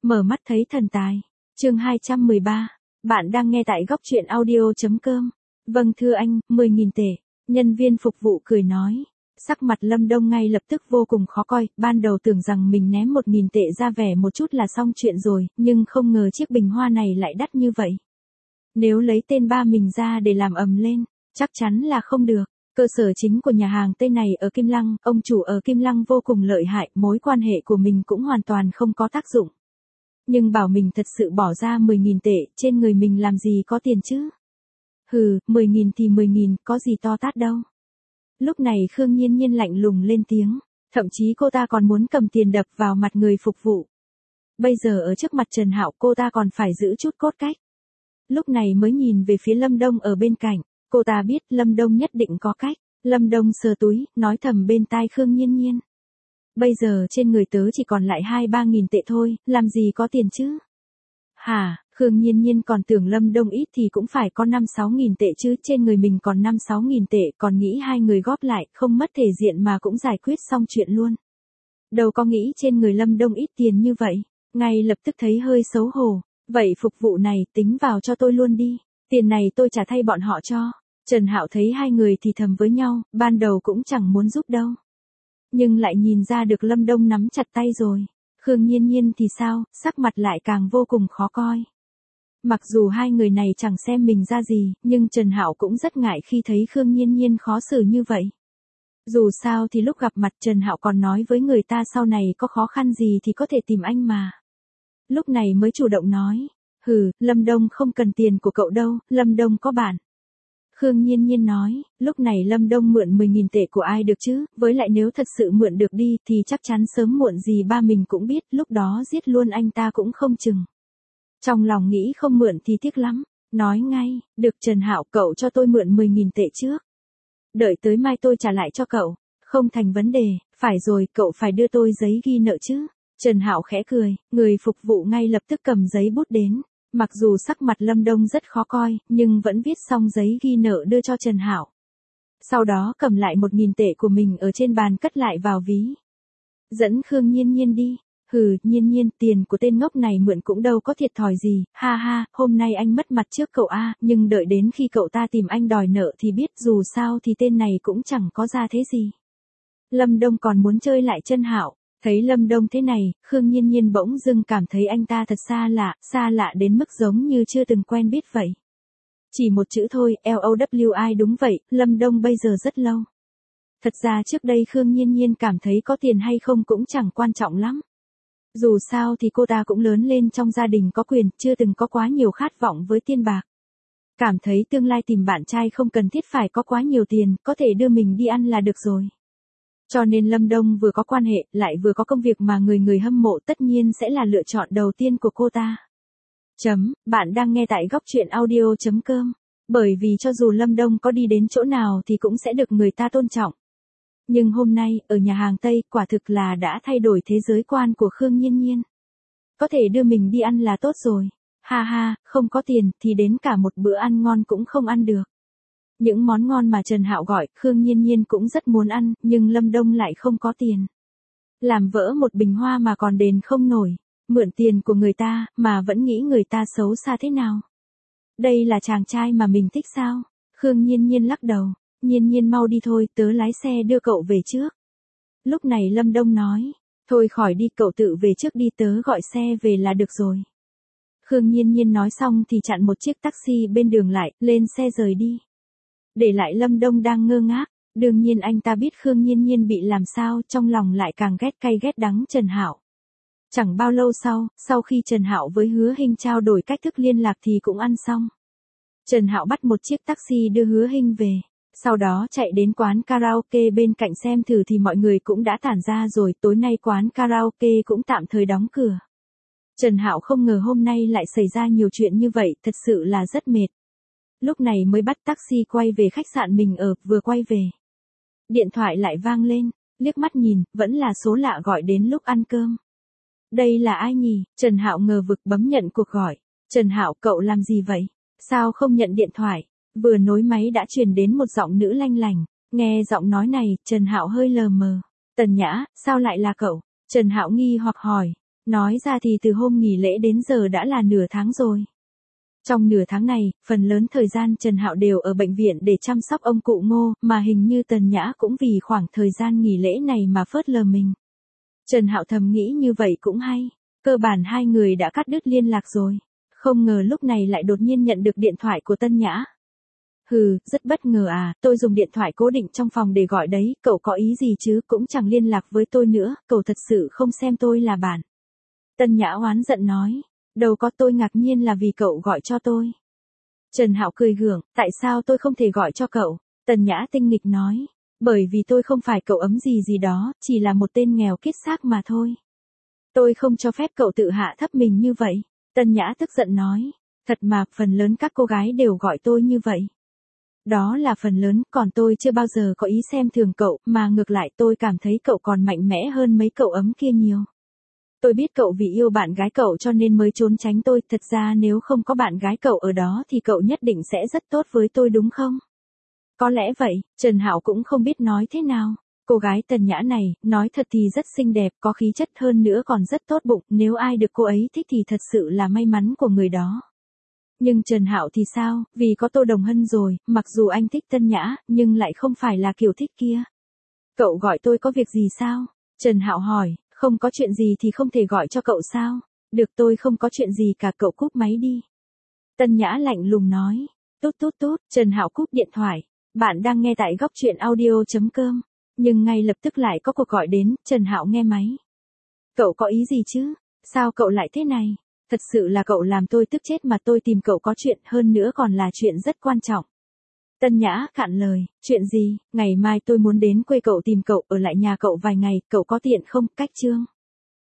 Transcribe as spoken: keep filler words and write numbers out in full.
Mở mắt thấy thần tài. Chương hai trăm mười ba. Bạn đang nghe tại góc truyện audio chấm com. Vâng thưa anh, mười nghìn tệ. Nhân viên phục vụ cười nói. Sắc mặt Lâm Đông ngay lập tức vô cùng khó coi, ban đầu tưởng rằng mình ném một nghìn tệ ra vẻ một chút là xong chuyện rồi, nhưng không ngờ chiếc bình hoa này lại đắt như vậy. Nếu lấy tên ba mình ra để làm ầm lên, chắc chắn là không được. Cơ sở chính của nhà hàng Tây này ở Kim Lăng, ông chủ ở Kim Lăng vô cùng lợi hại, mối quan hệ của mình cũng hoàn toàn không có tác dụng. Nhưng bảo mình thật sự bỏ ra mười nghìn tệ, trên người mình làm gì có tiền chứ? Hừ, mười nghìn thì mười nghìn, có gì to tát đâu. Lúc này Khương Nhiên Nhiên lạnh lùng lên tiếng, thậm chí cô ta còn muốn cầm tiền đập vào mặt người phục vụ. Bây giờ ở trước mặt Trần Hạo cô ta còn phải giữ chút cốt cách. Lúc này mới nhìn về phía Lâm Đông ở bên cạnh, cô ta biết Lâm Đông nhất định có cách. Lâm Đông sờ túi, nói thầm bên tai Khương Nhiên Nhiên. Bây giờ trên người tớ chỉ còn lại hai ba nghìn tệ thôi, làm gì có tiền chứ? Hả, Khương Nhiên Nhiên còn tưởng Lâm Đông ít thì cũng phải có năm sáu nghìn tệ chứ, trên người mình còn năm sáu nghìn tệ, còn nghĩ hai người góp lại, không mất thể diện mà cũng giải quyết xong chuyện luôn. Đâu có nghĩ trên người Lâm Đông ít tiền như vậy, ngay lập tức thấy hơi xấu hổ. Vậy phục vụ này tính vào cho tôi luôn đi, tiền này tôi trả thay bọn họ cho. Trần Hạo thấy hai người thì thầm với nhau, ban đầu cũng chẳng muốn giúp đâu. Nhưng lại nhìn ra được Lâm Đông nắm chặt tay rồi. Khương Nhiên Nhiên thì sao, sắc mặt lại càng vô cùng khó coi. Mặc dù hai người này chẳng xem mình ra gì, nhưng Trần Hạo cũng rất ngại khi thấy Khương Nhiên Nhiên khó xử như vậy. Dù sao thì lúc gặp mặt Trần Hạo còn nói với người ta sau này có khó khăn gì thì có thể tìm anh mà. Lúc này mới chủ động nói, hừ, Lâm Đông không cần tiền của cậu đâu, Lâm Đông có bạn. Khương Nhiên Nhiên nói, lúc này Lâm Đông mượn mười nghìn tệ của ai được chứ, với lại nếu thật sự mượn được đi thì chắc chắn sớm muộn gì ba mình cũng biết, lúc đó giết luôn anh ta cũng không chừng. Trong lòng nghĩ không mượn thì tiếc lắm, nói ngay, được Trần Hạo cậu cho tôi mượn mười nghìn tệ trước. Đợi tới mai tôi trả lại cho cậu, không thành vấn đề, phải rồi cậu phải đưa tôi giấy ghi nợ chứ. Trần Hạo khẽ cười, người phục vụ ngay lập tức cầm giấy bút đến. Mặc dù sắc mặt Lâm Đông rất khó coi, nhưng vẫn viết xong giấy ghi nợ đưa cho Trần Hạo. Sau đó cầm lại một nghìn tệ của mình ở trên bàn cất lại vào ví. Dẫn Khương Nhiên Nhiên đi. Hừ, Nhiên Nhiên, tiền của tên ngốc này mượn cũng đâu có thiệt thòi gì, ha ha, hôm nay anh mất mặt trước cậu a, nhưng đợi đến khi cậu ta tìm anh đòi nợ thì biết, dù sao thì tên này cũng chẳng có ra thế gì. Lâm Đông còn muốn chơi lại Trần Hạo. Thấy Lâm Đông thế này, Khương Nhiên Nhiên bỗng dưng cảm thấy anh ta thật xa lạ, xa lạ đến mức giống như chưa từng quen biết vậy. Chỉ một chữ thôi, L O W I đúng vậy, Lâm Đông bây giờ rất lâu. Thật ra trước đây Khương Nhiên Nhiên cảm thấy có tiền hay không cũng chẳng quan trọng lắm. Dù sao thì cô ta cũng lớn lên trong gia đình có quyền, chưa từng có quá nhiều khát vọng với tiền bạc. Cảm thấy tương lai tìm bạn trai không cần thiết phải có quá nhiều tiền, có thể đưa mình đi ăn là được rồi. Cho nên Lâm Đông vừa có quan hệ, lại vừa có công việc mà người người hâm mộ tất nhiên sẽ là lựa chọn đầu tiên của cô ta. Chấm, bạn đang nghe tại góc truyện audio chấm com. Bởi vì cho dù Lâm Đông có đi đến chỗ nào thì cũng sẽ được người ta tôn trọng. Nhưng hôm nay, ở nhà hàng Tây, quả thực là đã thay đổi thế giới quan của Khương Nhiên Nhiên. Có thể đưa mình đi ăn là tốt rồi. Ha ha, không có tiền thì đến cả một bữa ăn ngon cũng không ăn được. Những món ngon mà Trần Hạo gọi, Khương Nhiên Nhiên cũng rất muốn ăn, nhưng Lâm Đông lại không có tiền. Làm vỡ một bình hoa mà còn đền không nổi, mượn tiền của người ta, mà vẫn nghĩ người ta xấu xa thế nào. Đây là chàng trai mà mình thích sao? Khương Nhiên Nhiên lắc đầu, Nhiên Nhiên mau đi thôi, tớ lái xe đưa cậu về trước. Lúc này Lâm Đông nói, thôi khỏi đi cậu tự về trước đi tớ gọi xe về là được rồi. Khương Nhiên Nhiên nói xong thì chặn một chiếc taxi bên đường lại, lên xe rời đi. Để lại Lâm Đông đang ngơ ngác, đương nhiên anh ta biết Khương Nhiên Nhiên bị làm sao, trong lòng lại càng ghét cay ghét đắng Trần Hạo. Chẳng bao lâu sau, sau khi Trần Hạo với Hứa Hinh trao đổi cách thức liên lạc thì cũng ăn xong. Trần Hạo bắt một chiếc taxi đưa Hứa Hinh về, sau đó chạy đến quán karaoke bên cạnh xem thử thì mọi người cũng đã tản ra rồi, tối nay quán karaoke cũng tạm thời đóng cửa. Trần Hạo không ngờ hôm nay lại xảy ra nhiều chuyện như vậy, thật sự là rất mệt. Lúc này mới bắt taxi quay về khách sạn mình ở, vừa quay về. Điện thoại lại vang lên, liếc mắt nhìn, vẫn là số lạ gọi đến lúc ăn cơm. Đây là ai nhỉ? Trần Hạo ngờ vực bấm nhận cuộc gọi. Trần Hạo cậu làm gì vậy? Sao không nhận điện thoại? Vừa nối máy đã truyền đến một giọng nữ lanh lành. Nghe giọng nói này, Trần Hạo hơi lờ mờ. Tần Nhã, sao lại là cậu? Trần Hạo nghi hoặc hỏi. Nói ra thì từ hôm nghỉ lễ đến giờ đã là nửa tháng rồi. Trong nửa tháng này, phần lớn thời gian Trần Hạo đều ở bệnh viện để chăm sóc ông cụ Ngô, mà hình như Tần Nhã cũng vì khoảng thời gian nghỉ lễ này mà phớt lờ mình. Trần Hạo thầm nghĩ như vậy cũng hay, cơ bản hai người đã cắt đứt liên lạc rồi. Không ngờ lúc này lại đột nhiên nhận được điện thoại của Tân Nhã. Hừ, rất bất ngờ à, tôi dùng điện thoại cố định trong phòng để gọi đấy, cậu có ý gì chứ, cũng chẳng liên lạc với tôi nữa, cậu thật sự không xem tôi là bạn. Tân Nhã oán giận nói, đâu có, tôi ngạc nhiên là vì cậu gọi cho tôi. Trần Hạo cười gượng, tại sao tôi không thể gọi cho cậu? Tần Nhã tinh nghịch nói, bởi vì tôi không phải cậu ấm gì gì đó, chỉ là một tên nghèo kiết xác mà thôi. Tôi không cho phép cậu tự hạ thấp mình như vậy. Tần Nhã tức giận nói, thật mà, phần lớn các cô gái đều gọi tôi như vậy. Đó là phần lớn, còn tôi chưa bao giờ có ý xem thường cậu, mà ngược lại tôi cảm thấy cậu còn mạnh mẽ hơn mấy cậu ấm kia nhiều. Tôi biết cậu vì yêu bạn gái cậu cho nên mới trốn tránh tôi, thật ra nếu không có bạn gái cậu ở đó thì cậu nhất định sẽ rất tốt với tôi đúng không? Có lẽ vậy, Trần Hạo cũng không biết nói thế nào. Cô gái Tần Nhã này, nói thật thì rất xinh đẹp, có khí chất hơn nữa còn rất tốt bụng, nếu ai được cô ấy thích thì thật sự là may mắn của người đó. Nhưng Trần Hạo thì sao, vì có Tô Đồng Hân rồi, mặc dù anh thích Tân Nhã, nhưng lại không phải là kiểu thích kia. Cậu gọi tôi có việc gì sao? Trần Hạo hỏi, không có chuyện gì thì không thể gọi cho cậu sao? Được, tôi không có chuyện gì cả, cậu cúp máy đi. Tân Nhã lạnh lùng nói, tút tút tút, Trần Hạo cúp điện thoại. Bạn đang nghe tại góc truyện audio.com. Nhưng ngay lập tức lại có cuộc gọi đến, Trần Hạo nghe máy. Cậu có ý gì chứ? Sao cậu lại thế này? Thật sự là cậu làm tôi tức chết mà, tôi tìm cậu có chuyện, hơn nữa còn là chuyện rất quan trọng. Tân Nhã cạn lời, chuyện gì? Ngày mai tôi muốn đến quê cậu tìm cậu, ở lại nhà cậu vài ngày, cậu có tiện không? Cách Trương.